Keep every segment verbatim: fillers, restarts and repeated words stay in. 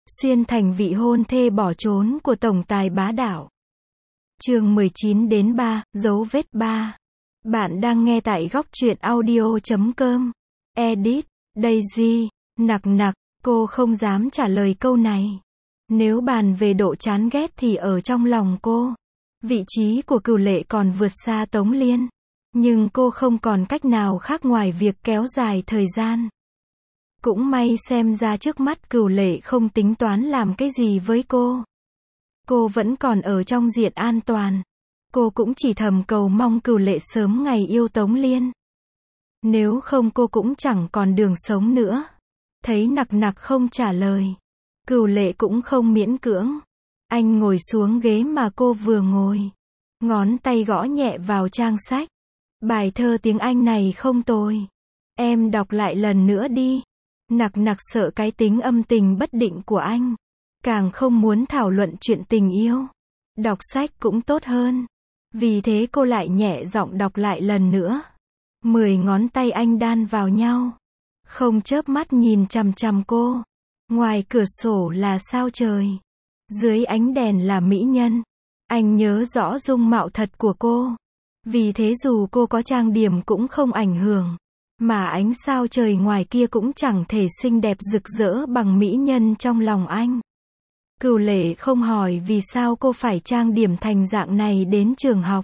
Xuyên thành vị hôn thê bỏ trốn của tổng tài bá đạo. Chương mười chín đến ba, dấu vết ba. Bạn đang nghe tại góc truyện audio chấm com. Edit, Daisy, nặc nặc, cô không dám trả lời câu này. Nếu bàn về độ chán ghét thì ở trong lòng cô, vị trí của Cửu Lệ còn vượt xa Tống Liên. Nhưng cô không còn cách nào khác ngoài việc kéo dài thời gian. Cũng may xem ra trước mắt Cửu Lệ không tính toán làm cái gì với cô. Cô vẫn còn ở trong diện an toàn. Cô cũng chỉ thầm cầu mong Cửu Lệ sớm ngày yêu Tống Liên. Nếu không cô cũng chẳng còn đường sống nữa. Thấy nặc nặc không trả lời, Cửu Lệ cũng không miễn cưỡng. Anh ngồi xuống ghế mà cô vừa ngồi. Ngón tay gõ nhẹ vào trang sách. Bài thơ tiếng Anh này không tồi. Em đọc lại lần nữa đi. Nặc nặc sợ cái tính âm tình bất định của anh. Càng không muốn thảo luận chuyện tình yêu. Đọc sách cũng tốt hơn. Vì thế cô lại nhẹ giọng đọc lại lần nữa. Mười ngón tay anh đan vào nhau. Không chớp mắt nhìn chằm chằm cô. Ngoài cửa sổ là sao trời. Dưới ánh đèn là mỹ nhân. Anh nhớ rõ dung mạo thật của cô. Vì thế dù cô có trang điểm cũng không ảnh hưởng. Mà ánh sao trời ngoài kia cũng chẳng thể xinh đẹp rực rỡ bằng mỹ nhân trong lòng anh. Cửu Lệ không hỏi vì sao cô phải trang điểm thành dạng này đến trường học.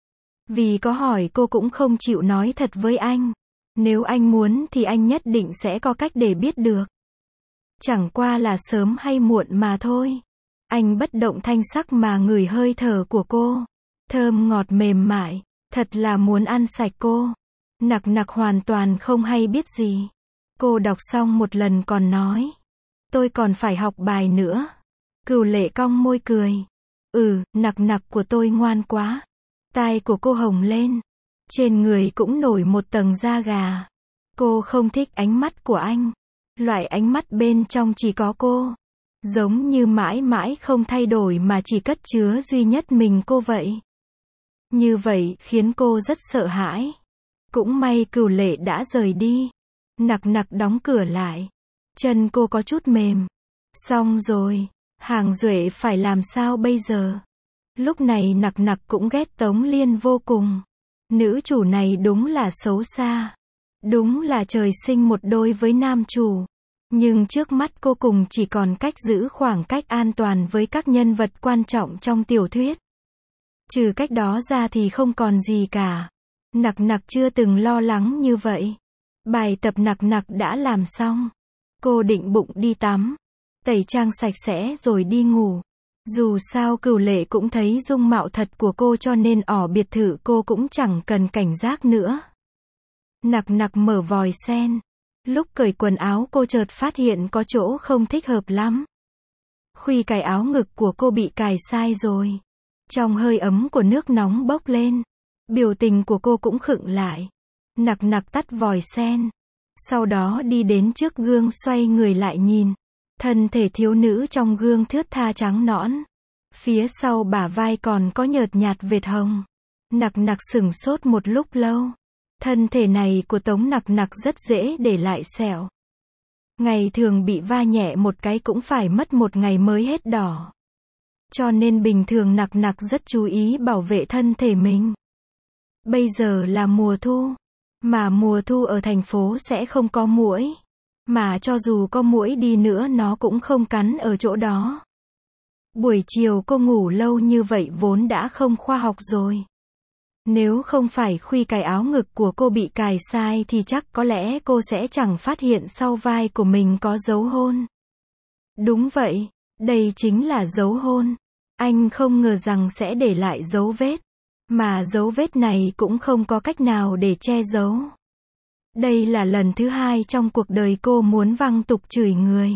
Vì có hỏi cô cũng không chịu nói thật với anh. Nếu anh muốn thì anh nhất định sẽ có cách để biết được. Chẳng qua là sớm hay muộn mà thôi. Anh bất động thanh sắc mà ngửi hơi thở của cô. Thơm ngọt mềm mại. Thật là muốn ăn sạch cô. Nặc nặc hoàn toàn không hay biết gì. Cô đọc xong một lần còn nói. Tôi còn phải học bài nữa. Cửu Lệ cong môi cười. Ừ, nặc nặc của tôi ngoan quá. Tai của cô hồng lên. Trên người cũng nổi một tầng da gà. Cô không thích ánh mắt của anh. Loại ánh mắt bên trong chỉ có cô. Giống như mãi mãi không thay đổi mà chỉ cất chứa duy nhất mình cô vậy. Như vậy khiến cô rất sợ hãi. Cũng may Cửu Lệ đã rời đi. Nặc nặc đóng cửa lại. Chân cô có chút mềm. Xong rồi. Hàng Duệ phải làm sao bây giờ? Lúc này nặc nặc cũng ghét Tống Liên vô cùng. Nữ chủ này đúng là xấu xa. Đúng là trời sinh một đôi với nam chủ. Nhưng trước mắt cô cùng chỉ còn cách giữ khoảng cách an toàn với các nhân vật quan trọng trong tiểu thuyết. Trừ cách đó ra thì không còn gì cả. Nặc nặc chưa từng lo lắng như vậy. Bài tập nặc nặc đã làm xong. Cô định bụng đi tắm. Tẩy trang sạch sẽ rồi đi ngủ. Dù sao Cửu Lệ cũng thấy dung mạo thật của cô cho nên ở biệt thự cô cũng chẳng cần cảnh giác nữa. Nặc nặc mở vòi sen. Lúc cởi quần áo cô chợt phát hiện có chỗ không thích hợp lắm. Khuy cài áo ngực của cô bị cài sai rồi. Trong hơi ấm của nước nóng bốc lên. Biểu tình của cô cũng khựng lại. Nặc nặc tắt vòi sen. Sau đó đi đến trước gương xoay người lại nhìn. Thân thể thiếu nữ trong gương thướt tha trắng nõn. Phía sau bả vai còn có nhợt nhạt vệt hồng. Nặc nặc sửng sốt một lúc lâu. Thân thể này của Tống nặc nặc rất dễ để lại sẹo. Ngày thường bị va nhẹ một cái cũng phải mất một ngày mới hết đỏ. Cho nên bình thường nặc nặc rất chú ý bảo vệ thân thể mình. Bây giờ là mùa thu. Mà mùa thu ở thành phố sẽ không có muỗi. Mà cho dù có muỗi đi nữa nó cũng không cắn ở chỗ đó. Buổi chiều cô ngủ lâu như vậy vốn đã không khoa học rồi. Nếu không phải khuy cài áo ngực của cô bị cài sai thì chắc có lẽ cô sẽ chẳng phát hiện sau vai của mình có dấu hôn. Đúng vậy, đây chính là dấu hôn. Anh không ngờ rằng sẽ để lại dấu vết. Mà dấu vết này cũng không có cách nào để che giấu. Đây là lần thứ hai trong cuộc đời cô muốn văng tục chửi người.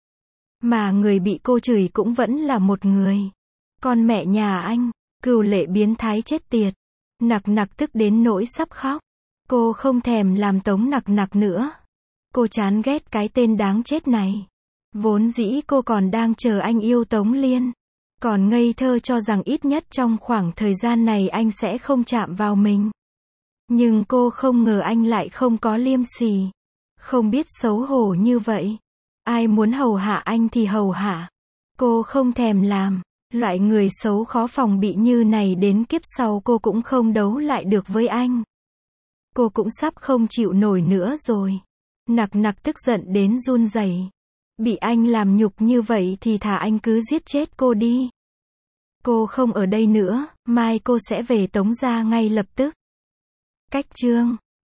Mà người bị cô chửi cũng vẫn là một người. Con mẹ nhà anh, Cửu Lệ biến thái chết tiệt. Nặc nặc tức đến nỗi sắp khóc. Cô không thèm làm Tống nặc nặc nữa. Cô chán ghét cái tên đáng chết này. Vốn dĩ cô còn đang chờ anh yêu Tống Liên. Còn ngây thơ cho rằng ít nhất trong khoảng thời gian này anh sẽ không chạm vào mình. Nhưng cô không ngờ anh lại không có liêm sỉ. Không biết xấu hổ như vậy. Ai muốn hầu hạ anh thì hầu hạ. Cô không thèm làm. Loại người xấu khó phòng bị như này đến kiếp sau cô cũng không đấu lại được với anh. Cô cũng sắp không chịu nổi nữa rồi. Nặc nặc tức giận đến run rẩy. Bị anh làm nhục như vậy thì thà anh cứ giết chết cô đi. Cô không ở đây nữa, mai cô sẽ về Tống gia ngay lập tức. Cách chương